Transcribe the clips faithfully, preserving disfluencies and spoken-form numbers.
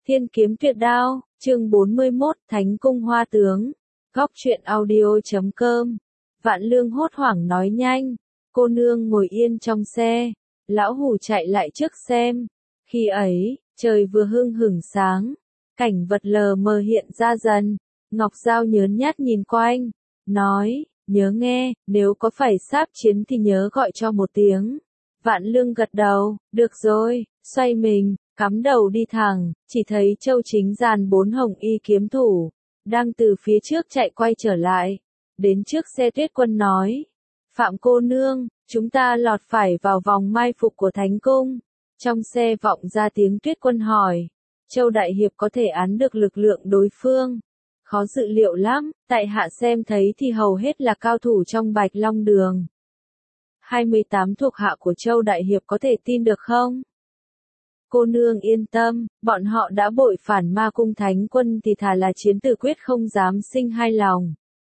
Thiên kiếm tuyệt đao, chương bốn mươi mốt, Thánh cung hoa tướng. Góc truyện audio chấm com. Vạn Lương hốt hoảng nói nhanh, cô nương ngồi yên trong xe. Lão Hủ chạy lại trước xem. Khi ấy, trời vừa hưng hửng sáng, cảnh vật lờ mờ hiện ra dần. Ngọc Giao nhớn nhát nhìn quanh, nói, nhớ nghe, nếu có phải sáp chiến thì nhớ gọi cho một tiếng. Vạn Lương gật đầu, được rồi, xoay mình, cắm đầu đi thẳng, chỉ thấy Châu Chính dàn bốn hồng y kiếm thủ, đang từ phía trước chạy quay trở lại. Đến trước xe Tuyết Quân nói, Phạm cô nương, chúng ta lọt phải vào vòng mai phục của Thánh cung. Trong xe vọng ra tiếng Tuyết Quân hỏi, Châu Đại Hiệp có thể án được lực lượng đối phương? Khó dự liệu lắm, tại hạ xem thấy thì hầu hết là cao thủ trong Bạch Long Đường. hai mươi tám thuộc hạ của Châu Đại Hiệp có thể tin được không? Cô nương yên tâm, bọn họ đã bội phản ma cung Thánh quân thì thà là chiến tử quyết không dám sinh hai lòng.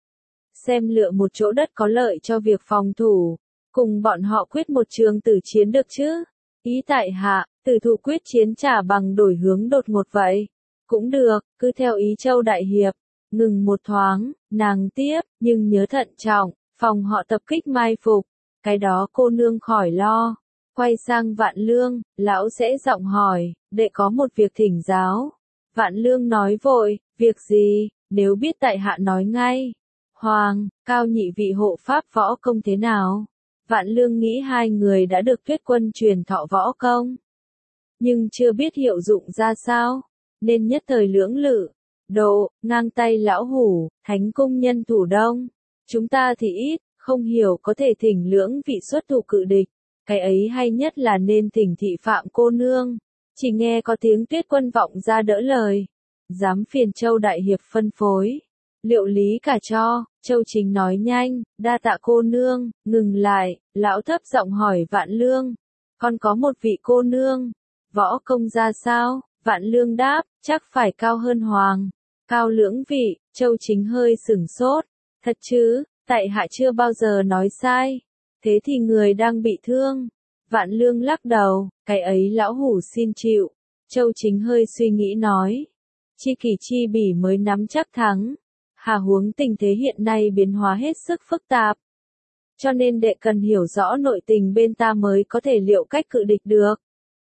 Xem lựa một chỗ đất có lợi cho việc phòng thủ, cùng bọn họ quyết một trường tử chiến được chứ? Ý tại hạ, tử thủ quyết chiến trả bằng đổi hướng đột ngột vậy. Cũng được, cứ theo ý Châu Đại Hiệp. Ngừng một thoáng, nàng tiếp, nhưng nhớ thận trọng, phòng họ tập kích mai phục. Cái đó cô nương khỏi lo. Quay sang Vạn Lương, lão sẽ giọng hỏi, đệ có một việc thỉnh giáo. Vạn Lương nói vội, việc gì, nếu biết tại hạ nói ngay. Hoàng, Cao nhị vị hộ pháp võ công thế nào? Vạn Lương nghĩ hai người đã được Tuyết Quân truyền thọ võ công, nhưng chưa biết hiệu dụng ra sao, nên nhất thời lưỡng lự. Độ, ngang tay lão Hủ, Thánh cung nhân thủ đông, chúng ta thì ít, không hiểu có thể thỉnh lưỡng vị xuất thủ cự địch. Cái ấy hay nhất là nên thỉnh thị Phạm cô nương. Chỉ nghe có tiếng Tuyết Quân vọng ra đỡ lời. Dám phiền Châu Đại Hiệp phân phối. Liệu lý cả cho, Châu Chính nói nhanh, đa tạ cô nương, ngừng lại, lão thấp giọng hỏi Vạn Lương. Còn có một vị cô nương, võ công ra sao? Vạn Lương đáp, chắc phải cao hơn Hoàng. Cao lưỡng vị, Châu Chính hơi sửng sốt. Thật chứ, tại hạ chưa bao giờ nói sai. Thế thì người đang bị thương. Vạn Lương lắc đầu, cái ấy lão Hủ xin chịu. Châu Chính hơi suy nghĩ nói. Chi kỷ chi bỉ mới nắm chắc thắng. Hà huống tình thế hiện nay biến hóa hết sức phức tạp. Cho nên đệ cần hiểu rõ nội tình bên ta mới có thể liệu cách cự địch được.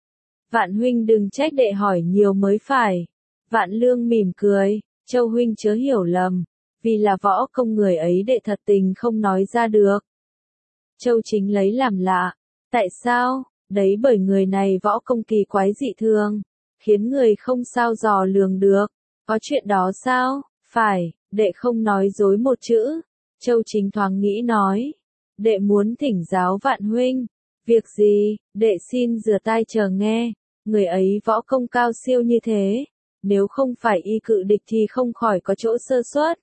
Vạn huynh đừng trách đệ hỏi nhiều mới phải. Vạn Lương mỉm cười, Châu huynh chớ hiểu lầm. Vì là võ công người ấy đệ thật tình không nói ra được. Châu Chính lấy làm lạ. Tại sao? Đấy bởi người này võ công kỳ quái dị thường, khiến người không sao dò lường được. Có chuyện đó sao? Phải, đệ không nói dối một chữ. Châu Chính thoáng nghĩ nói. Đệ muốn thỉnh giáo Vạn huynh. Việc gì? Đệ xin rửa tai chờ nghe. Người ấy võ công cao siêu như thế. Nếu không phải y cự địch thì không khỏi có chỗ sơ suất.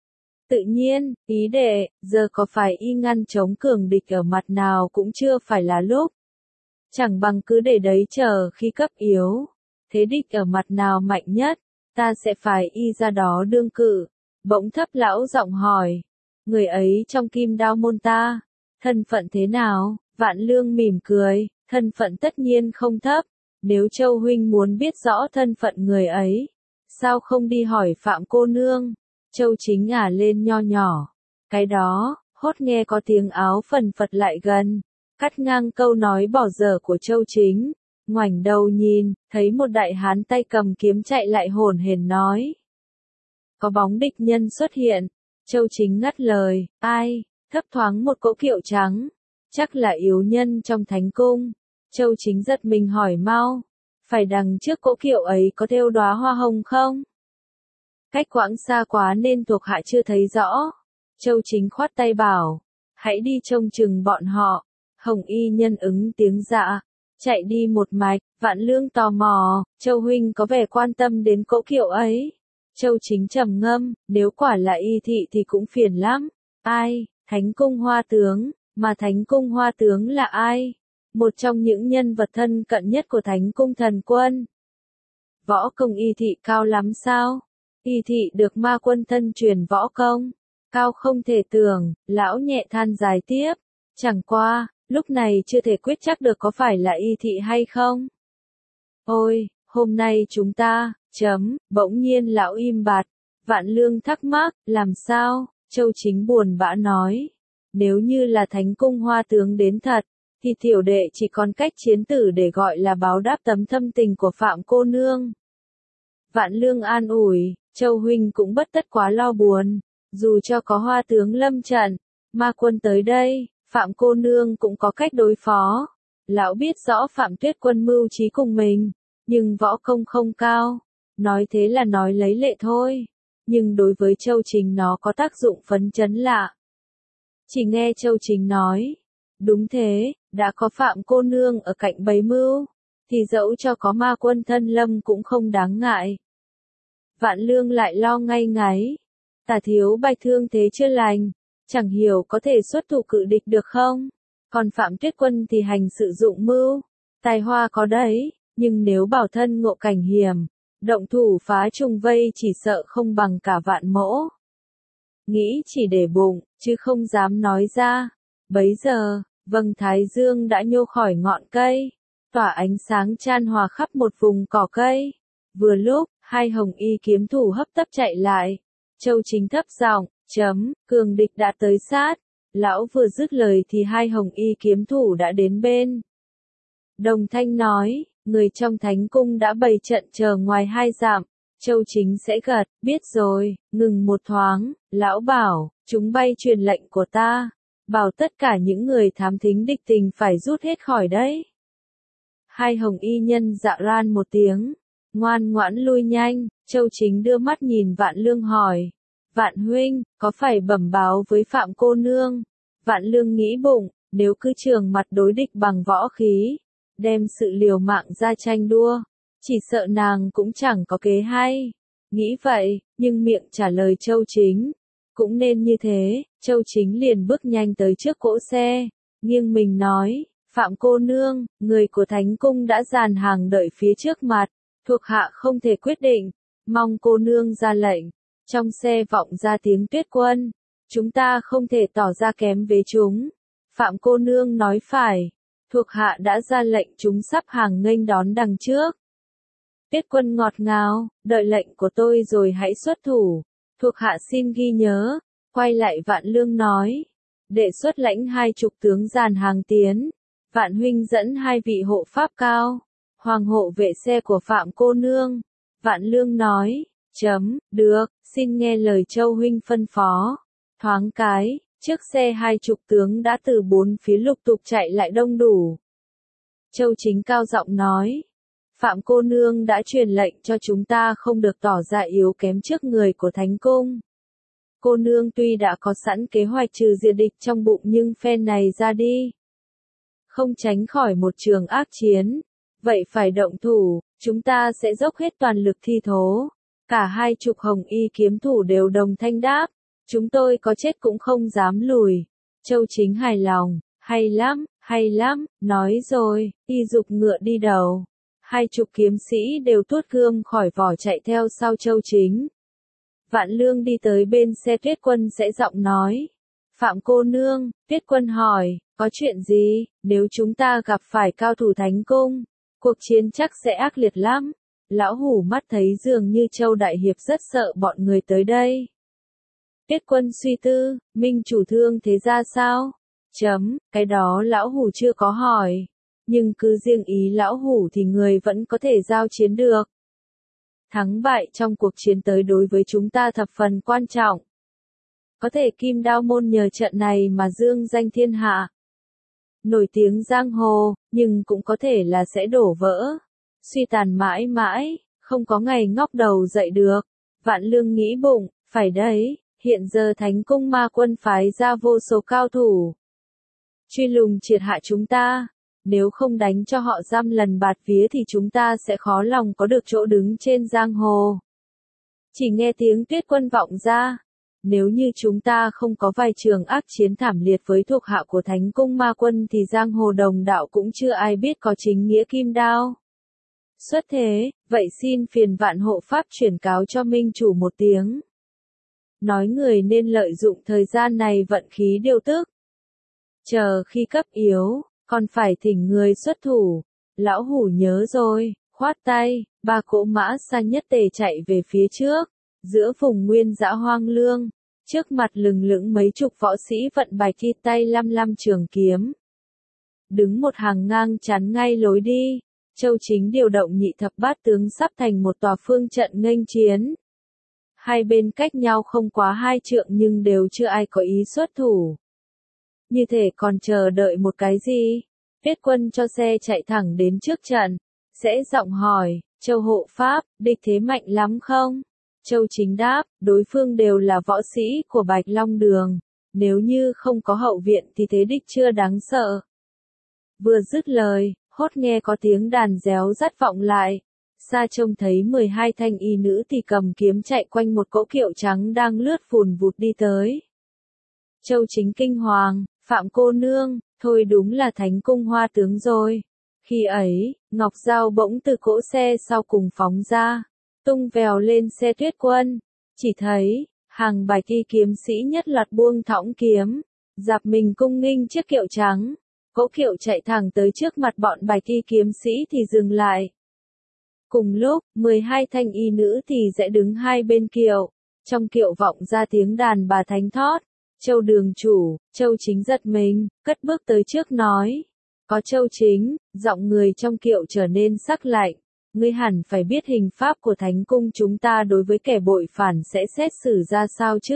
Tự nhiên, ý đệ, giờ có phải y ngăn chống cường địch ở mặt nào cũng chưa phải là lúc. Chẳng bằng cứ để đấy chờ khi cấp yếu. Thế địch ở mặt nào mạnh nhất, ta sẽ phải y ra đó đương cự. Bỗng thấp lão giọng hỏi. Người ấy trong Kim Đao môn ta, thân phận thế nào? Vạn Lương mỉm cười, thân phận tất nhiên không thấp. Nếu Châu huynh muốn biết rõ thân phận người ấy, sao không đi hỏi Phạm cô nương? Châu Chính ngả lên nho nhỏ. Cái đó, hốt nghe có tiếng áo phần phật lại gần. Cắt ngang câu nói bỏ dở của Châu Chính. Ngoảnh đầu nhìn, thấy một đại hán tay cầm kiếm chạy lại hổn hển nói. Có bóng địch nhân xuất hiện. Châu Chính ngắt lời, ai? Thấp thoáng một cỗ kiệu trắng. Chắc là yếu nhân trong Thánh cung. Châu Chính giật mình hỏi mau. Phải đằng trước cỗ kiệu ấy có thêu đóa hoa hồng không? Cách quãng xa quá nên thuộc hạ chưa thấy rõ. Châu Chính khoát tay bảo. Hãy đi trông chừng bọn họ. Hồng y nhân ứng tiếng dạ. Chạy đi một mạch. Vạn Lương tò mò. Châu huynh có vẻ quan tâm đến cỗ kiệu ấy. Châu Chính trầm ngâm. Nếu quả là y thị thì cũng phiền lắm. Ai? Thánh cung hoa tướng. Mà Thánh cung hoa tướng là ai? Một trong những nhân vật thân cận nhất của Thánh cung thần quân. Võ công y thị cao lắm sao? Y thị được ma quân thân truyền võ công. Cao không thể tưởng, lão nhẹ than dài tiếp. Chẳng qua, lúc này chưa thể quyết chắc được có phải là y thị hay không. Ôi, hôm nay chúng ta, Chấm, bỗng nhiên lão im bặt. Vạn Lương thắc mắc, làm sao? Châu Chính buồn bã nói. Nếu như là Thánh Cung Hoa tướng đến thật, thì tiểu đệ chỉ còn cách chiến tử để gọi là báo đáp tấm thâm tình của Phạm cô nương. Vạn Lương an ủi, Châu huynh cũng bất tất quá lo buồn, dù cho có Hoa tướng lâm trận, ma quân tới đây, Phạm cô nương cũng có cách đối phó. Lão biết rõ Phạm Tuyết Quân mưu trí cùng mình, nhưng võ công không cao, nói thế là nói lấy lệ thôi, nhưng đối với Châu Chính nó có tác dụng phấn chấn lạ. Chỉ nghe Châu Chính nói, đúng thế, đã có Phạm cô nương ở cạnh bấy mưu, thì dẫu cho có ma quân thân lâm cũng không đáng ngại. Vạn Lương lại lo ngay ngáy, Tả thiếu bạch thương thế chưa lành, chẳng hiểu có thể xuất thủ cự địch được không? Còn Phạm Tuyết Quân thì hành sự dụng mưu, tài hoa có đấy, nhưng nếu bảo thân ngộ cảnh hiểm, động thủ phá trùng vây chỉ sợ không bằng cả vạn mỗ. Nghĩ chỉ để bụng, chứ không dám nói ra. Bấy giờ, vầng thái dương đã nhô khỏi ngọn cây, tỏa ánh sáng chan hòa khắp một vùng cỏ cây. Vừa lúc, hai hồng y kiếm thủ hấp tấp chạy lại. Châu Chính thấp giọng, chấm, cường địch đã tới sát. Lão vừa dứt lời thì hai hồng y kiếm thủ đã đến bên. Đồng thanh nói, người trong thánh cung đã bày trận chờ ngoài hai dặm. Châu Chính sẽ gật, biết rồi, ngừng một thoáng, lão bảo, chúng bay truyền lệnh của ta, bảo tất cả những người thám thính địch tình phải rút hết khỏi đấy. Hai hồng y nhân dạ ran một tiếng, ngoan ngoãn lui nhanh. Châu Chính đưa mắt nhìn Vạn Lương hỏi, Vạn huynh, có phải bẩm báo với Phạm cô nương? Vạn Lương nghĩ bụng, nếu cứ trường mặt đối địch bằng võ khí, đem sự liều mạng ra tranh đua, chỉ sợ nàng cũng chẳng có kế hay. Nghĩ vậy, nhưng miệng trả lời Châu Chính, cũng nên như thế. Châu Chính liền bước nhanh tới trước cỗ xe, nghiêng mình nói, Phạm cô nương, người của Thánh Cung đã dàn hàng đợi phía trước mặt, thuộc hạ không thể quyết định, mong cô nương ra lệnh. Trong xe vọng ra tiếng Tuyết Quân, chúng ta không thể tỏ ra kém với chúng. Phạm cô nương nói phải, thuộc hạ đã ra lệnh chúng sắp hàng nghênh đón đằng trước. Tuyết Quân ngọt ngào, đợi lệnh của tôi rồi hãy xuất thủ. Thuộc hạ xin ghi nhớ. Quay lại Vạn Lương nói, đệ xuất lãnh hai chục tướng dàn hàng tiến. Vạn huynh dẫn hai vị hộ pháp cao, hoàng hộ vệ xe của Phạm cô nương. Vạn Lương nói, chấm, được, xin nghe lời Châu huynh phân phó. Thoáng cái, chiếc xe hai chục tướng đã từ bốn phía lục tục chạy lại đông đủ. Châu Chính cao giọng nói, Phạm cô nương đã truyền lệnh cho chúng ta không được tỏ ra yếu kém trước người của Thánh Cung. Cô nương tuy đã có sẵn kế hoạch trừ diệt địch trong bụng nhưng phen này ra đi, không tránh khỏi một trường ác chiến. Vậy phải động thủ, chúng ta sẽ dốc hết toàn lực thi thố. Cả hai chục hồng y kiếm thủ đều đồng thanh đáp, chúng tôi có chết cũng không dám lùi. Châu Chính hài lòng, hay lắm, hay lắm, nói rồi, y dục ngựa đi đầu. Hai chục kiếm sĩ đều tuốt gươm khỏi vỏ chạy theo sau Châu Chính. Vạn Lương đi tới bên xe Tuyết Quân sẽ giọng nói, Phạm cô nương. Tuyết Quân hỏi, có chuyện gì? Nếu chúng ta gặp phải cao thủ Thánh Cung, cuộc chiến chắc sẽ ác liệt lắm. Lão hủ mắt thấy dường như Châu Đại Hiệp rất sợ bọn người tới đây. Tuyết Quân suy tư, Minh chủ thương thế ra sao? Chấm, cái đó lão hủ chưa có hỏi. Nhưng cứ riêng ý lão hủ thì người vẫn có thể giao chiến được. Thắng bại trong cuộc chiến tới đối với chúng ta thập phần quan trọng. Có thể Kim Đao môn nhờ trận này mà dương danh thiên hạ, nổi tiếng giang hồ, nhưng cũng có thể là sẽ đổ vỡ, suy tàn mãi mãi, không có ngày ngóc đầu dậy được. Vạn Lương nghĩ bụng, phải đấy, hiện giờ Thánh Cung ma quân phái ra vô số cao thủ, truy lùng triệt hạ chúng ta. Nếu không đánh cho họ dăm lần bạt vía thì chúng ta sẽ khó lòng có được chỗ đứng trên giang hồ. Chỉ nghe tiếng Tuyết Quân vọng ra, nếu như chúng ta không có vài trường ác chiến thảm liệt với thuộc hạ của Thánh Cung ma quân thì giang hồ đồng đạo cũng chưa ai biết có chính nghĩa kim đao. Xuất thế, vậy xin phiền Vạn hộ pháp chuyển cáo cho Minh chủ một tiếng. Nói người nên lợi dụng thời gian này vận khí điều tức. Chờ khi cấp yếu, còn phải thỉnh người xuất thủ. Lão hủ nhớ rồi, khoan khoát tay, ba cỗ mã xa nhất tề chạy về phía trước, giữa vùng nguyên dã hoang lương, trước mặt lừng lững mấy chục võ sĩ vận bạch y tay lăm lăm trường kiếm. Đứng một hàng ngang chắn ngay lối đi, Châu Chính điều động nhị thập bát tướng sắp thành một tòa phương trận nghênh chiến. Hai bên cách nhau không quá hai trượng nhưng đều chưa ai có ý xuất thủ. Như thể còn chờ đợi một cái gì? Viết quân cho xe chạy thẳng đến trước trận, sẽ giọng hỏi, Châu hộ pháp, địch thế mạnh lắm không? Châu Chính đáp, đối phương đều là võ sĩ của Bạch Long Đường, nếu như không có hậu viện thì thế địch chưa đáng sợ. Vừa dứt lời, hốt nghe có tiếng đàn réo rắt vọng lại, xa trông thấy mười hai thanh y nữ thì cầm kiếm chạy quanh một cỗ kiệu trắng đang lướt vùn vụt đi tới. Châu Chính kinh hoàng, Phạm cô nương, thôi đúng là Thánh Cung Hoa tướng rồi. Khi ấy, Ngọc Giao bỗng từ cỗ xe sau cùng phóng ra, tung vèo lên xe Tuyết Quân, chỉ thấy, hàng bạch y kiếm sĩ nhất loạt buông thõng kiếm, dạp mình cung nghênh chiếc kiệu trắng. Cỗ kiệu chạy thẳng tới trước mặt bọn bạch y kiếm sĩ thì dừng lại. Cùng lúc, mười hai thanh y nữ thì sẽ đứng hai bên kiệu, trong kiệu vọng ra tiếng đàn bà thánh thót. Châu đường chủ, Châu Chính giật mình, cất bước tới trước nói. Có Châu Chính, giọng người trong kiệu trở nên sắc lạnh. Ngươi hẳn phải biết hình pháp của Thánh Cung chúng ta đối với kẻ bội phản sẽ xét xử ra sao chứ?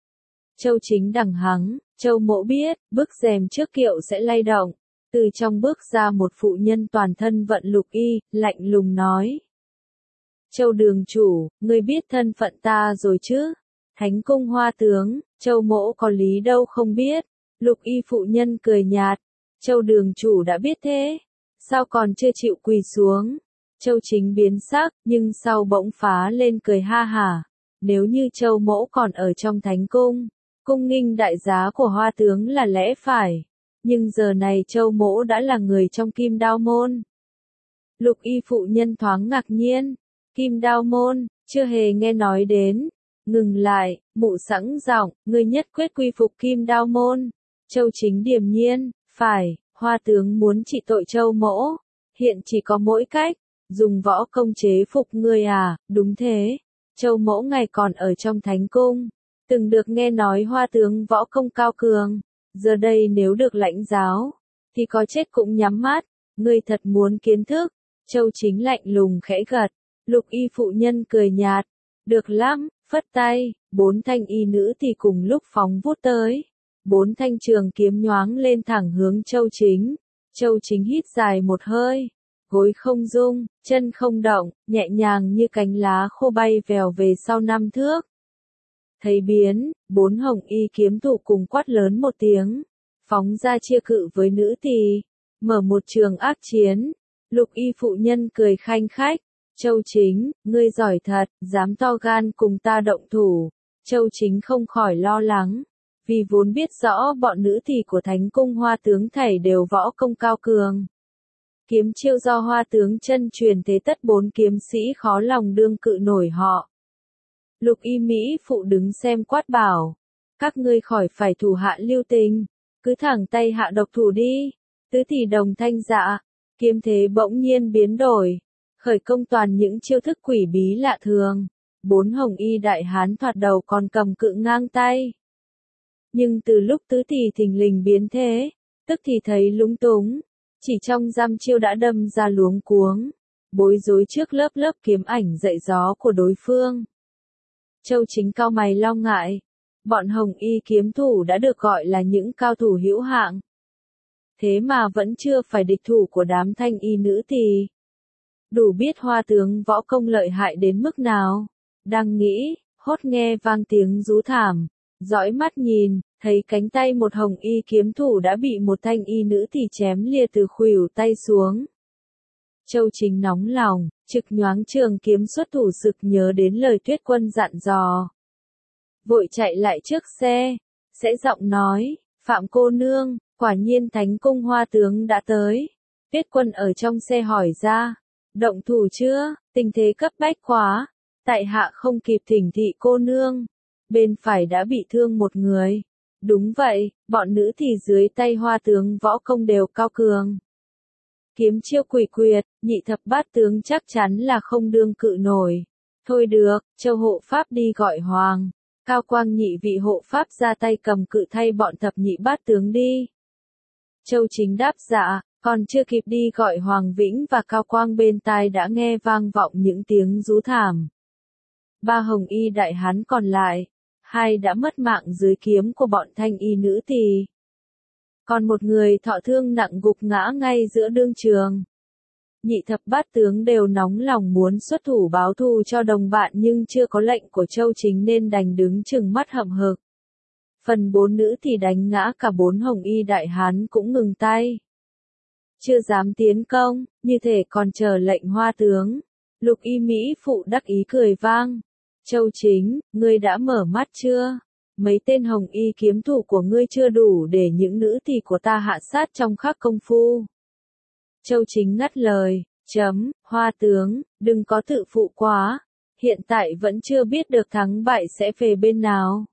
Châu Chính đằng hắng, Châu mỗ biết, bức rèm trước kiệu sẽ lay động. Từ trong bước ra một phụ nhân toàn thân vận lục y, lạnh lùng nói. Châu đường chủ, ngươi biết thân phận ta rồi chứ? Thánh Cung Hoa tướng, Châu mỗ có lý đâu không biết. Lục y phụ nhân cười nhạt. Châu đường chủ đã biết thế, sao còn chưa chịu quỳ xuống? Châu Chính biến sắc, nhưng sau bỗng phá lên cười ha hả. Nếu như Châu mỗ còn ở trong Thánh Cung, cung nghinh đại giá của Hoa tướng là lẽ phải. Nhưng giờ này Châu mỗ đã là người trong Kim Đao môn. Lục y phụ nhân thoáng ngạc nhiên. Kim Đao môn, chưa hề nghe nói đến. Ngừng lại, mụ sẵn giọng, ngươi nhất quyết quy phục Kim Đao môn. Châu Chính điềm nhiên, phải, Hoa tướng muốn trị tội Châu mỗ. Hiện chỉ có mỗi cách, dùng võ công chế phục ngươi à, đúng thế. Châu mỗ ngày còn ở trong Thánh Cung, từng được nghe nói Hoa tướng võ công cao cường. Giờ đây nếu được lãnh giáo, thì có chết cũng nhắm mắt. Ngươi thật muốn kiến thức. Châu Chính lạnh lùng khẽ gật. Lục y phụ nhân cười nhạt. Được lắm, phất tay, bốn thanh y nữ thì cùng lúc phóng vút tới. Bốn thanh trường kiếm nhoáng lên thẳng hướng Châu Chính. Châu Chính hít dài một hơi. Gối không rung, chân không động, nhẹ nhàng như cánh lá khô bay vèo về sau năm thước. Thấy biến, bốn hồng y kiếm thủ cùng quát lớn một tiếng. Phóng ra chia cự với nữ tỳ, mở một trường ác chiến. Lục y phụ nhân cười khanh khách. Châu Chính, ngươi giỏi thật, dám to gan cùng ta động thủ. Châu Chính không khỏi lo lắng, vì vốn biết rõ bọn nữ tỳ của Thánh Cung Hoa tướng thảy đều võ công cao cường. Kiếm chiêu do Hoa tướng chân truyền thế tất bốn kiếm sĩ khó lòng đương cự nổi họ. Lục y Mỹ phụ đứng xem quát bảo. Các ngươi khỏi phải thủ hạ lưu tình, cứ thẳng tay hạ độc thủ đi. Tứ tỷ đồng thanh dạ, kiếm thế bỗng nhiên biến đổi. Khởi công toàn những chiêu thức quỷ bí lạ thường. Bốn hồng y đại hán thoạt đầu còn cầm cự ngang tay. Nhưng từ lúc tứ tỷ thình lình biến thế, tức thì thấy lúng túng. Chỉ trong giam chiêu đã đâm ra luống cuống. Bối rối trước lớp lớp kiếm ảnh dậy gió của đối phương. Châu Chính cau mày lo ngại. Bọn hồng y kiếm thủ đã được gọi là những cao thủ hữu hạng. Thế mà vẫn chưa phải địch thủ của đám thanh y nữ tỳ. Đủ biết Hoa tướng võ công lợi hại đến mức nào. Đang nghĩ, hốt nghe vang tiếng rú thảm. Dõi mắt nhìn, thấy cánh tay một hồng y kiếm thủ đã bị một thanh y nữ tỳ chém lìa từ khuỷu tay xuống. Châu Chính nóng lòng, trực nhoáng trường kiếm xuất thủ sực nhớ đến lời Tuyết Quân dặn dò. Vội chạy lại trước xe, sẽ giọng nói, Phạm cô nương, quả nhiên Thánh Cung Hoa tướng đã tới. Tuyết Quân ở trong xe hỏi ra, động thủ chưa, tình thế cấp bách quá, tại hạ không kịp thỉnh thị cô nương. Bên phải đã bị thương một người. Đúng vậy, bọn nữ thì dưới tay Hoa tướng võ công đều cao cường. kiếm chiêu quỷ quyệt, nhị thập bát tướng chắc chắn là không đương cự nổi. Thôi được, Châu hộ pháp đi gọi hoàng. Cao Quang nhị vị hộ pháp ra tay cầm cự thay bọn thập nhị bát tướng đi. Châu Chính đáp dạ, còn chưa kịp đi gọi Hoàng Vĩnh và Cao Quang bên tai đã nghe vang vọng những tiếng rú thảm. Ba hồng y đại hán còn lại, hai đã mất mạng dưới kiếm của bọn thanh y nữ tỳ. Còn một người thọ thương nặng gục ngã ngay giữa đương trường. Nhị thập bát tướng đều nóng lòng muốn xuất thủ báo thù cho đồng bạn nhưng chưa có lệnh của Châu Chính nên đành đứng chừng mắt hậm hực. Phần bốn nữ thì đánh ngã cả bốn hồng y đại hán cũng ngừng tay. Chưa dám tiến công, như thể còn chờ lệnh hoa tướng. Lục y Mỹ phụ đắc ý cười vang. Châu Chính, ngươi đã mở mắt chưa? Mấy tên hồng y kiếm thủ của ngươi chưa đủ để những nữ tỳ của ta hạ sát trong khắc công phu. Châu Chính ngắt lời, chấm, hoa tướng, đừng có tự phụ quá, hiện tại vẫn chưa biết được thắng bại sẽ về bên nào.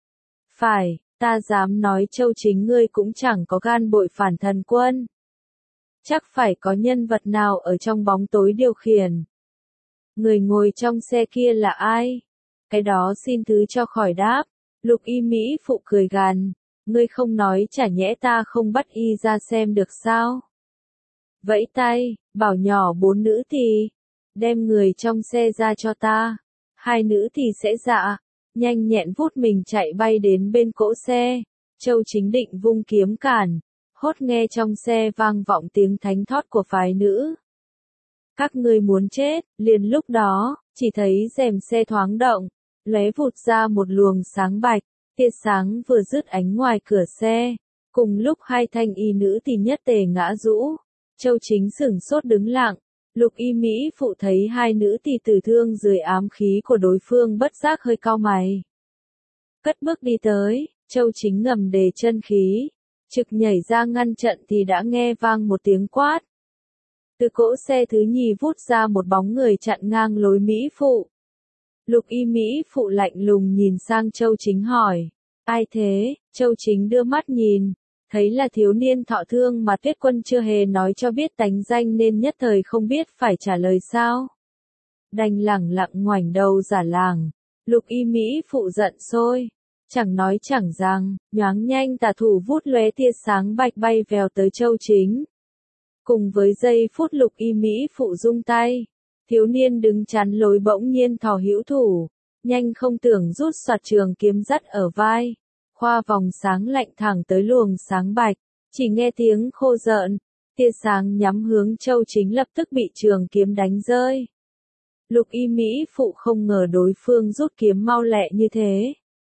Phải, ta dám nói Châu Chính ngươi cũng chẳng có gan bội phản thần quân. Chắc phải có nhân vật nào ở trong bóng tối điều khiển. Người ngồi trong xe kia là ai? Cái đó xin thứ cho khỏi đáp. Lục y Mỹ phụ cười gằn, ngươi không nói chả nhẽ ta không bắt y ra xem được sao? Vẫy tay, bảo nhỏ bốn nữ thì, đem người trong xe ra cho ta. Hai nữ thì sẽ dạ, nhanh nhẹn vút mình chạy bay đến bên cỗ xe. Châu Chính định vung kiếm cản, hốt nghe trong xe vang vọng tiếng thánh thót của phái nữ. Các ngươi muốn chết, liền lúc đó, chỉ thấy rèm xe thoáng động, lóe vụt ra một luồng sáng bạch, tia sáng vừa dứt ánh ngoài cửa xe. Cùng lúc hai thanh y nữ thì nhất tề ngã rũ. Châu Chính sửng sốt đứng lặng, lục y Mỹ phụ thấy hai nữ thì tử thương dưới ám khí của đối phương bất giác hơi cau mày. Cất bước đi tới, Châu Chính ngầm đề chân khí, trực nhảy ra ngăn trận thì đã nghe vang một tiếng quát. Từ cỗ xe thứ nhì vút ra một bóng người chặn ngang lối Mỹ phụ. Lục y Mỹ phụ lạnh lùng nhìn sang Châu Chính hỏi, ai thế? Châu Chính đưa mắt nhìn, thấy là thiếu niên thọ thương mà Tuyết Quân chưa hề nói cho biết tánh danh nên nhất thời không biết phải trả lời sao. Đành lẳng lặng ngoảnh đầu giả làng, lục y Mỹ phụ giận sôi, chẳng nói chẳng rằng, nhoáng nhanh tà thủ vút lóe tia sáng bạch bay vèo tới Châu Chính. Cùng với giây phút lục y Mỹ phụ rung tay, thiếu niên đứng chắn lối bỗng nhiên thò hữu thủ, nhanh không tưởng rút soạt trường kiếm dắt ở vai. Khoa vòng sáng lạnh thẳng tới luồng sáng bạch, chỉ nghe tiếng khô rợn, tia sáng nhắm hướng Châu Chính lập tức bị trường kiếm đánh rơi. Lục y Mỹ phụ không ngờ đối phương rút kiếm mau lẹ như thế.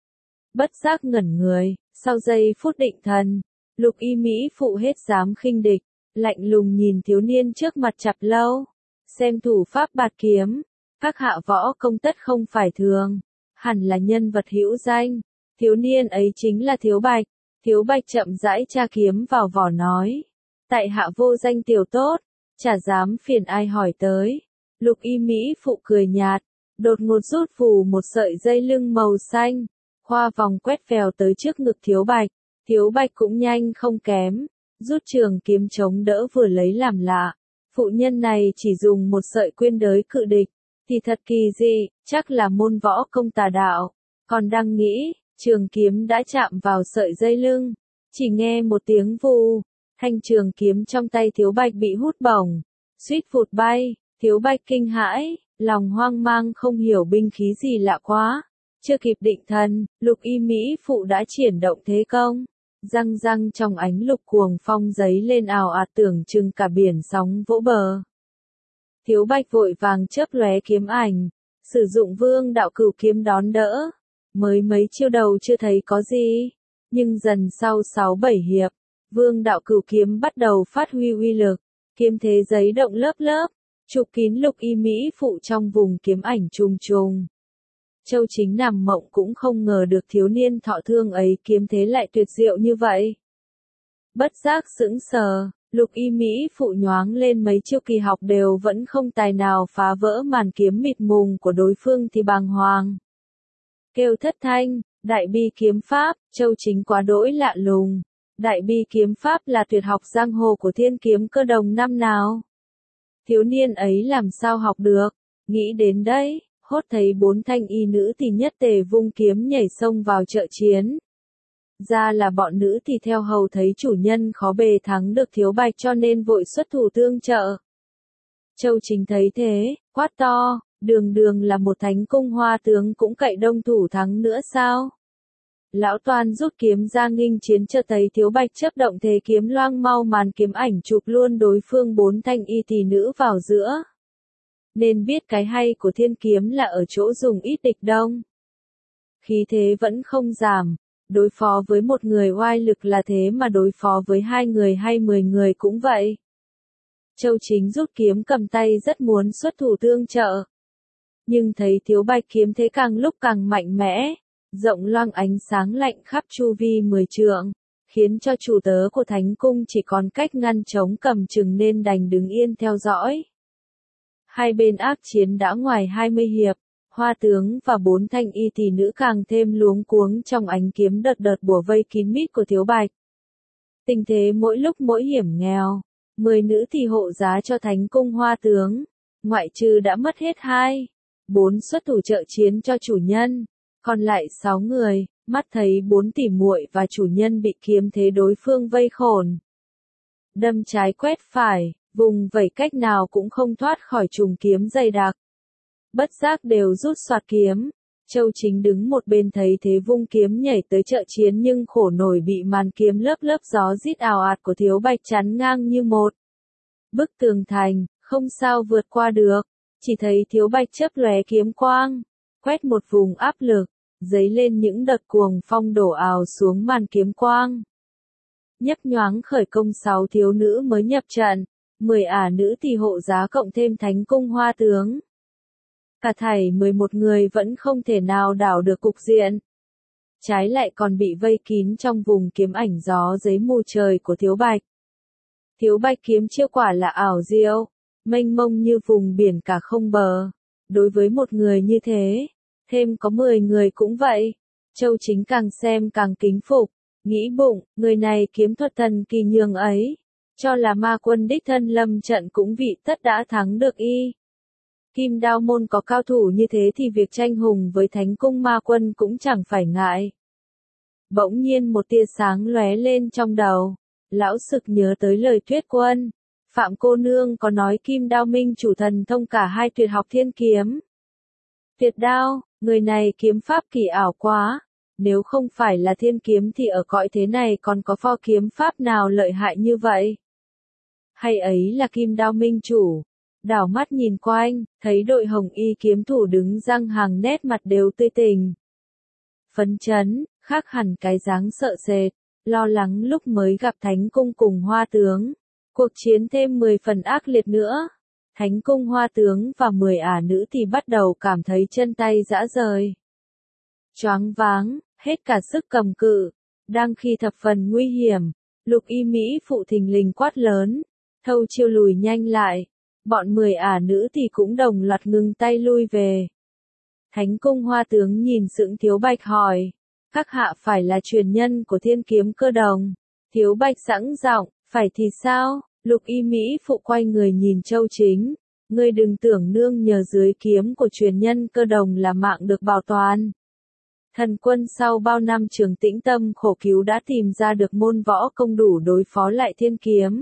Bất giác ngẩn người, sau giây phút định thần, lục y Mỹ phụ hết dám khinh địch, lạnh lùng nhìn thiếu niên trước mặt chặp lâu, xem thủ pháp bạt kiếm, các hạ võ công tất không phải thường, hẳn là nhân vật hữu danh. Thiếu niên ấy chính là Thiếu Bạch. Thiếu Bạch chậm rãi tra kiếm vào vỏ nói. Tại hạ vô danh tiểu tốt, chả dám phiền ai hỏi tới. Lục y Mỹ phụ cười nhạt, đột ngột rút phù một sợi dây lưng màu xanh. Khoa vòng quét vèo tới trước ngực Thiếu Bạch. Thiếu Bạch cũng nhanh không kém, rút trường kiếm chống đỡ vừa lấy làm lạ. Phụ nhân này chỉ dùng một sợi quyên đới cự địch, thì thật kỳ dị, chắc là môn võ công tà đạo. Còn đang nghĩ, trường kiếm đã chạm vào sợi dây lưng, chỉ nghe một tiếng vù, thanh trường kiếm trong tay Thiếu Bạch bị hút bổng, suýt vụt bay. Thiếu Bạch kinh hãi, lòng hoang mang không hiểu binh khí gì lạ quá, chưa kịp định thần, lục y Mỹ phụ đã triển động thế công, răng răng trong ánh lục cuồng phong giấy lên ào ạt tưởng chừng cả biển sóng vỗ bờ. Thiếu Bạch vội vàng chớp lóe kiếm ảnh, sử dụng vương đạo cửu kiếm đón đỡ. Mới mấy chiêu đầu chưa thấy có gì, nhưng dần sau sáu bảy hiệp, vương đạo cửu kiếm bắt đầu phát huy uy lực, kiếm thế giấy động lớp lớp, chụp kín lục y Mỹ phụ trong vùng kiếm ảnh trùng trùng. Châu Chính nằm mộng cũng không ngờ được thiếu niên thọ thương ấy kiếm thế lại tuyệt diệu như vậy. Bất giác sững sờ, lục y Mỹ phụ nhoáng lên mấy chiêu kỳ học đều vẫn không tài nào phá vỡ màn kiếm mịt mùng của đối phương thì bàng hoàng. Kêu thất thanh, đại bi kiếm pháp, Châu Chính quá đỗi lạ lùng, Đại bi kiếm pháp là tuyệt học giang hồ của thiên kiếm cơ đồng năm nào? Thiếu niên ấy làm sao học được? Nghĩ đến đấy, hốt thấy bốn thanh y nữ thì nhất tề vung kiếm nhảy sông vào trợ chiến. Ra là bọn nữ thì theo hầu thấy chủ nhân khó bề thắng được Thiếu Bạch cho nên vội xuất thủ tương trợ. Châu Chính thấy thế, quát to, đường đường là một thánh cung hoa tướng cũng cậy đông thủ thắng nữa sao? Lão Toan rút kiếm ra nghênh chiến cho thấy Thiếu Bạch chớp động thế kiếm loang mau màn kiếm ảnh chụp luôn đối phương bốn thanh y tỷ nữ vào giữa. Nên biết cái hay của thiên kiếm là ở chỗ dùng ít địch đông. Khí thế vẫn không giảm, đối phó với một người oai lực là thế mà đối phó với hai người hay mười người cũng vậy. Châu Chính rút kiếm cầm tay rất muốn xuất thủ tương trợ. Nhưng thấy Thiếu Bạch kiếm thế càng lúc càng mạnh mẽ, rộng loang ánh sáng lạnh khắp chu vi mười trượng, khiến cho chủ tớ của Thánh Cung chỉ còn cách ngăn chống cầm chừng nên đành đứng yên theo dõi. Hai bên ác chiến đã ngoài hai mươi hiệp, Hoa tướng và bốn thanh y tỷ nữ càng thêm luống cuống trong ánh kiếm đợt đợt bủa vây kín mít của Thiếu Bạch. Tình thế mỗi lúc mỗi hiểm nghèo, mười nữ thì hộ giá cho Thánh Cung Hoa tướng, ngoại trừ đã mất hết hai, bốn xuất thủ trợ chiến cho chủ nhân, còn lại sáu người, mắt thấy bốn tỷ muội và chủ nhân bị kiếm thế đối phương vây khổn. Đâm trái quét phải, vùng vẩy cách nào cũng không thoát khỏi trùng kiếm dày đặc. Bất giác đều rút soạt kiếm. Châu Chính đứng một bên thấy thế vung kiếm nhảy tới trợ chiến nhưng khổ nổi bị màn kiếm lớp lớp gió rít ào ạt của Thiếu Bạch chắn ngang như một bức tường thành, không sao vượt qua được. Chỉ thấy Thiếu Bạch chớp lóe kiếm quang, quét một vùng áp lực, dấy lên những đợt cuồng phong đổ ào xuống màn kiếm quang. Nhấp nhoáng khởi công sáu thiếu nữ mới nhập trận, mười ả nữ thì hộ giá cộng thêm Thánh Cung Hoa tướng. Cả thảy mười một người vẫn không thể nào đảo được cục diện. Trái lại còn bị vây kín trong vùng kiếm ảnh gió giấy mù trời của Thiếu Bạch. Thiếu Bạch kiếm chiêu quả là ảo diệu, mênh mông như vùng biển cả không bờ. Đối với một người như thế, thêm có mười người cũng vậy. Châu Chính càng xem càng kính phục, nghĩ bụng, người này kiếm thuật thần kỳ nhường ấy, cho là ma quân đích thân lâm trận cũng vị tất đã thắng được y. Kim Đao môn có cao thủ như thế thì việc tranh hùng với Thánh Cung ma quân cũng chẳng phải ngại. Bỗng nhiên một tia sáng lóe lên trong đầu, lão sực nhớ tới lời Tuyết Quân. Phạm cô nương có nói Kim Đao minh chủ thần thông cả hai tuyệt học thiên kiếm. Tuyệt đao, người này kiếm pháp kỳ ảo quá, nếu không phải là thiên kiếm thì ở cõi thế này còn có pho kiếm pháp nào lợi hại như vậy? Hay ấy là Kim Đao minh chủ? Đảo mắt nhìn quanh, thấy đội hồng y kiếm thủ đứng răng hàng nét mặt đều tươi tỉnh. Phấn chấn, khác hẳn cái dáng sợ sệt, lo lắng lúc mới gặp Thánh Cung cùng Hoa tướng. Cuộc chiến thêm mười phần ác liệt nữa. Thánh Cung Hoa tướng và mười ả nữ thì bắt đầu cảm thấy chân tay rã rời. Choáng váng, hết cả sức cầm cự. Đang khi thập phần nguy hiểm, Lục Y Mỹ phụ thình lình quát lớn, thâu chiêu lùi nhanh lại. Bọn mười ả nữ thì cũng đồng loạt ngừng tay lui về. Thánh Cung Hoa tướng nhìn sững Thiếu Bạch hỏi, các hạ phải là truyền nhân của thiên kiếm cơ đồng? Thiếu Bạch sẵn giọng, phải thì sao? Lục Y Mỹ phụ quay người nhìn Châu Chính, ngươi đừng tưởng nương nhờ dưới kiếm của truyền nhân cơ đồng là mạng được bảo toàn. Thần quân sau bao năm trường tĩnh tâm khổ cứu đã tìm ra được môn võ công đủ đối phó lại thiên kiếm.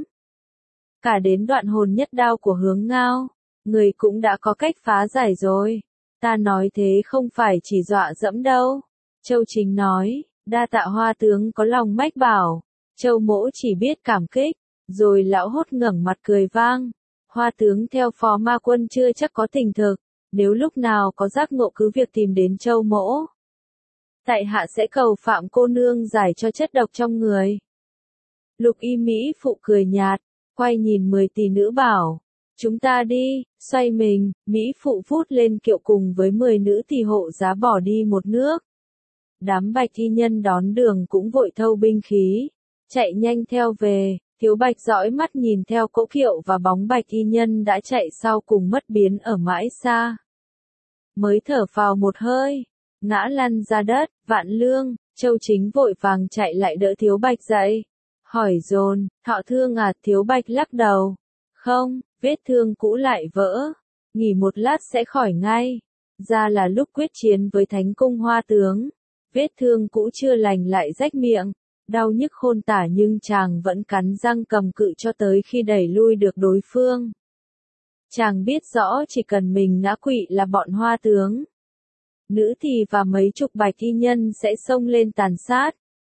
Cả đến đoạn hồn nhất đao của Hướng Ngao, người cũng đã có cách phá giải rồi. Ta nói thế không phải chỉ dọa dẫm đâu. Châu Chính nói, đa tạ Hoa tướng có lòng mách bảo. Châu mỗ chỉ biết cảm kích, rồi lão hốt ngẩng mặt cười vang. Hoa tướng theo phó ma quân chưa chắc có tình thực, nếu lúc nào có giác ngộ cứ việc tìm đến Châu mỗ. Tại hạ sẽ cầu Phạm cô nương giải cho chất độc trong người. Lục Y Mỹ phụ cười nhạt, quay nhìn mười tỷ nữ bảo, chúng ta đi, xoay mình, Mỹ phụ vút lên kiệu cùng với mười nữ tỷ hộ giá bỏ đi một nước. Đám bạch y nhân đón đường cũng vội thâu binh khí, chạy nhanh theo về. Thiếu Bạch dõi mắt nhìn theo cỗ kiệu và bóng bạch y nhân đã chạy sau cùng mất biến ở mãi xa. Mới thở phào một hơi, ngã lăn ra đất. Vạn Lương, Châu Chính vội vàng chạy lại đỡ Thiếu Bạch dậy. Hỏi dồn, thọ thương à, Thiếu Bạch lắc đầu. Không, vết thương cũ lại vỡ. Nghỉ một lát sẽ khỏi ngay. Ra là lúc quyết chiến với Thánh Cung Hoa Tướng. Vết thương cũ chưa lành lại rách miệng. Đau nhức khôn tả nhưng chàng vẫn cắn răng cầm cự cho tới khi đẩy lui được đối phương. Chàng biết rõ chỉ cần mình ngã quỵ là bọn Hoa Tướng, Nữ Thì và mấy chục bạch y nhân sẽ xông lên tàn sát.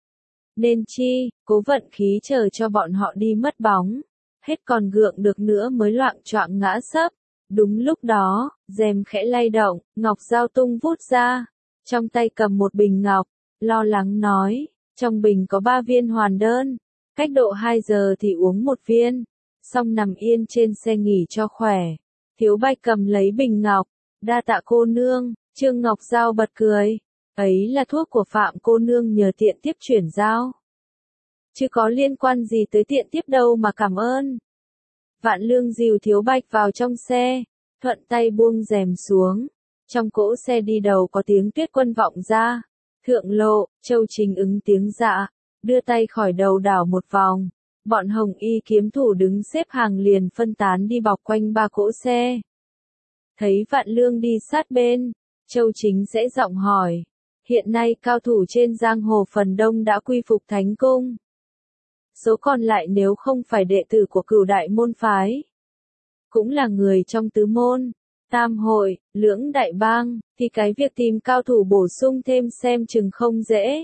Nên chi, cố vận khí chờ cho bọn họ đi mất bóng. Hết còn gượng được nữa mới loạng choạng ngã sấp. Đúng lúc đó, rèm khẽ lay động, Ngọc Giao tung vút ra. Trong tay cầm một bình ngọc, lo lắng nói, trong bình có ba viên hoàn đơn. Cách độ hai giờ thì uống một viên. Xong nằm yên trên xe nghỉ cho khỏe. Thiếu Bạch cầm lấy bình ngọc, đa tạ cô nương. Trương Ngọc Giao bật cười. Ấy là thuốc của Phạm cô nương nhờ tiện tiếp chuyển giao. Chứ có liên quan gì tới tiện tiếp đâu mà cảm ơn. Vạn Lương dìu Thiếu Bạch vào trong xe, thuận tay buông rèm xuống. Trong cỗ xe đi đầu có tiếng Tuyết Quân vọng ra. Thượng lộ, Châu Trình ứng tiếng dạ, đưa tay khỏi đầu đảo một vòng. Bọn hồng y kiếm thủ đứng xếp hàng liền phân tán đi bọc quanh ba cỗ xe. Thấy Vạn Lương đi sát bên, Châu Chính sẽ giọng hỏi. Hiện nay cao thủ trên giang hồ phần đông đã quy phục Thánh Cung. Số còn lại nếu không phải đệ tử của Cửu đại môn phái, cũng là người trong tứ môn, tam hội, lưỡng đại bang, thì cái việc tìm cao thủ bổ sung thêm xem chừng không dễ.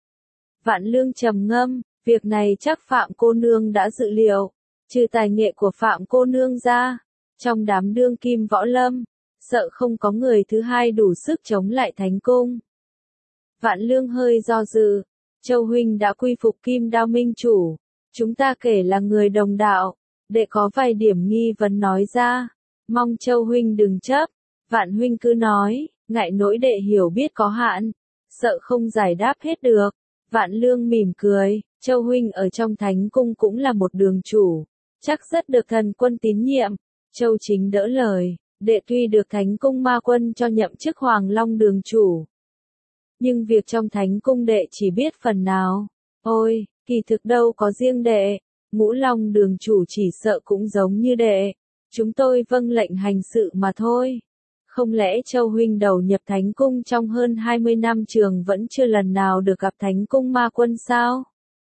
Vạn Lương trầm ngâm, việc này chắc Phạm cô nương đã dự liệu, trừ tài nghệ của Phạm cô nương ra, trong đám đương kim võ lâm, sợ không có người thứ hai đủ sức chống lại Thánh Cung. Vạn Lương hơi do dự, Châu huynh đã quy phục Kim Đao minh chủ, chúng ta kể là người đồng đạo, đệ có vài điểm nghi vấn nói ra, mong Châu huynh đừng chấp. Vạn huynh cứ nói, ngại nỗi đệ hiểu biết có hạn, sợ không giải đáp hết được. Vạn Lương mỉm cười, Châu huynh ở trong Thánh Cung cũng là một đường chủ, chắc rất được thần quân tín nhiệm. Châu Chính đỡ lời, đệ tuy được Thánh Cung ma quân cho nhậm chức Hoàng Long đường chủ, nhưng việc trong Thánh Cung đệ chỉ biết phần nào. Ôi, kỳ thực đâu có riêng đệ, Ngũ Long đường chủ chỉ sợ cũng giống như đệ. Chúng tôi vâng lệnh hành sự mà thôi. Không lẽ Châu huynh đầu nhập Thánh Cung trong hơn hai mươi năm trường vẫn chưa lần nào được gặp Thánh Cung ma quân sao?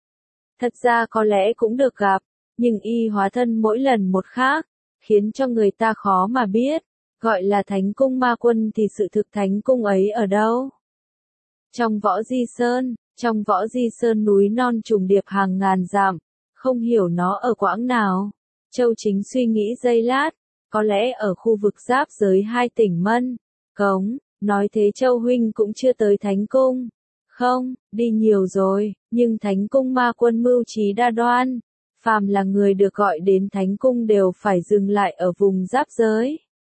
Thật ra có lẽ cũng được gặp, nhưng y hóa thân mỗi lần một khác, khiến cho người ta khó mà biết. Gọi là Thánh Cung ma quân thì sự thực Thánh Cung ấy ở đâu? Trong Võ Di Sơn, trong Võ Di Sơn núi non trùng điệp hàng ngàn dặm, không hiểu nó ở quãng nào. Châu Chính suy nghĩ giây lát, có lẽ ở khu vực giáp giới hai tỉnh Mân, Cống, nói thế Châu huynh cũng chưa tới Thánh Cung. Không, đi nhiều rồi, nhưng Thánh Cung ma quân mưu trí đa đoan, phàm là người được gọi đến Thánh Cung đều phải dừng lại ở vùng giáp giới.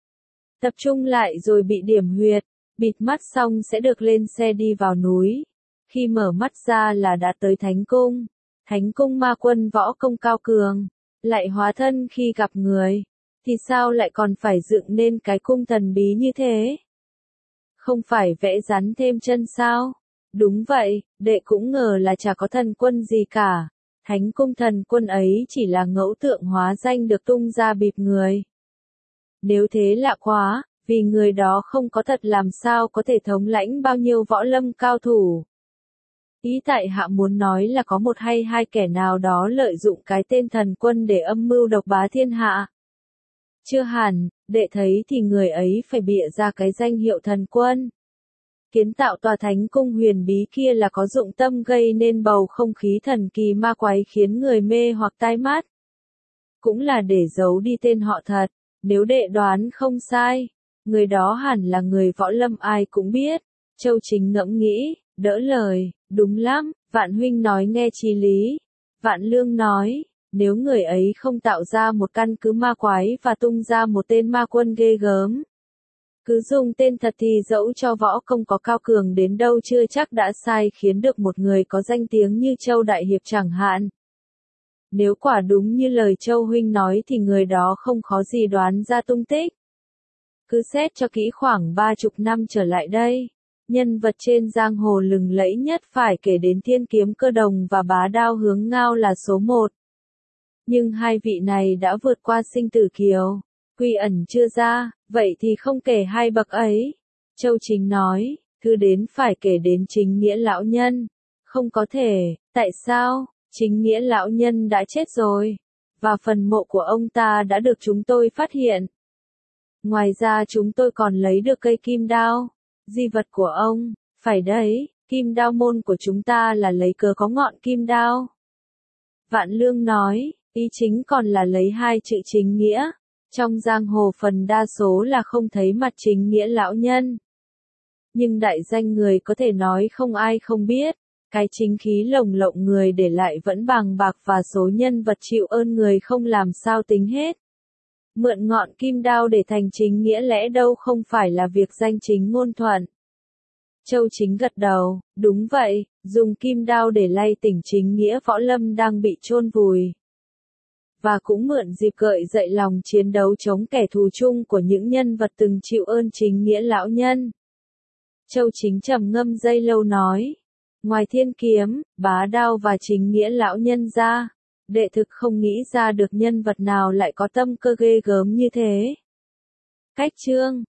Tập trung lại rồi bị điểm huyệt, bịt mắt xong sẽ được lên xe đi vào núi. Khi mở mắt ra là đã tới Thánh Cung. Thánh Cung ma quân võ công cao cường, lại hóa thân khi gặp người, thì sao lại còn phải dựng nên cái cung thần bí như thế? Không phải vẽ rắn thêm chân sao? Đúng vậy, đệ cũng ngờ là chả có thần quân gì cả. Thánh Cung thần quân ấy chỉ là ngẫu tượng hóa danh được tung ra bịp người. Nếu thế lạ quá, vì người đó không có thật làm sao có thể thống lãnh bao nhiêu võ lâm cao thủ. Ý tại hạ muốn nói là có một hay hai kẻ nào đó lợi dụng cái tên thần quân để âm mưu độc bá thiên hạ. Chưa hẳn, đệ thấy thì người ấy phải bịa ra cái danh hiệu thần quân. Kiến tạo tòa Thánh Cung huyền bí kia là có dụng tâm gây nên bầu không khí thần kỳ ma quái khiến người mê hoặc tai mắt. Cũng là để giấu đi tên họ thật, nếu đệ đoán không sai, người đó hẳn là người võ lâm ai cũng biết. Châu Chính ngẫm nghĩ, đỡ lời, đúng lắm, Vạn huynh nói nghe chí lý. Vạn Lương nói, nếu người ấy không tạo ra một căn cứ ma quái và tung ra một tên ma quân ghê gớm, cứ dùng tên thật thì dẫu cho võ công có cao cường đến đâu chưa chắc đã sai khiến được một người có danh tiếng như Châu Đại Hiệp chẳng hạn. Nếu quả đúng như lời Châu huynh nói thì người đó không khó gì đoán ra tung tích. Cứ xét cho kỹ khoảng ba chục năm trở lại đây, Nhân vật trên giang hồ lừng lẫy nhất phải kể đến Thiên Kiếm Cơ Đồng và Bá Đao Hướng Ngao là số một. Nhưng hai vị này đã vượt qua sinh tử kiều, quy ẩn chưa ra, vậy thì không kể hai bậc ấy. Châu Chính nói, cứ đến phải kể đến Chính Nghĩa lão nhân. Không có thể, tại sao? Chính Nghĩa lão nhân đã chết rồi, và phần mộ của ông ta đã được chúng tôi phát hiện. Ngoài ra chúng tôi còn lấy được cây kim đao, di vật của ông, phải đấy, kim đao môn của chúng ta là lấy cớ có ngọn kim đao. Vạn Lương nói, ý chính còn là lấy hai chữ Chính Nghĩa. Trong giang hồ phần đa số là không thấy mặt Chính Nghĩa lão nhân. Nhưng đại danh người có thể nói không ai không biết, cái chính khí lồng lộng người để lại vẫn bàng bạc và số nhân vật chịu ơn người không làm sao tính hết. Mượn ngọn kim đao để thành chính nghĩa lẽ đâu không phải là việc danh chính ngôn thuận. Châu Chính gật đầu, đúng vậy, dùng kim đao để lay tỉnh chính nghĩa võ lâm đang bị chôn vùi. Và cũng mượn dịp gợi dậy lòng chiến đấu chống kẻ thù chung của những nhân vật từng chịu ơn chính nghĩa lão nhân. Châu Chính trầm ngâm giây lâu nói, ngoài Thiên Kiếm, Bá Đao và Chính Nghĩa lão nhân ra, đệ thực không nghĩ ra được nhân vật nào lại có tâm cơ ghê gớm như thế. Cách chương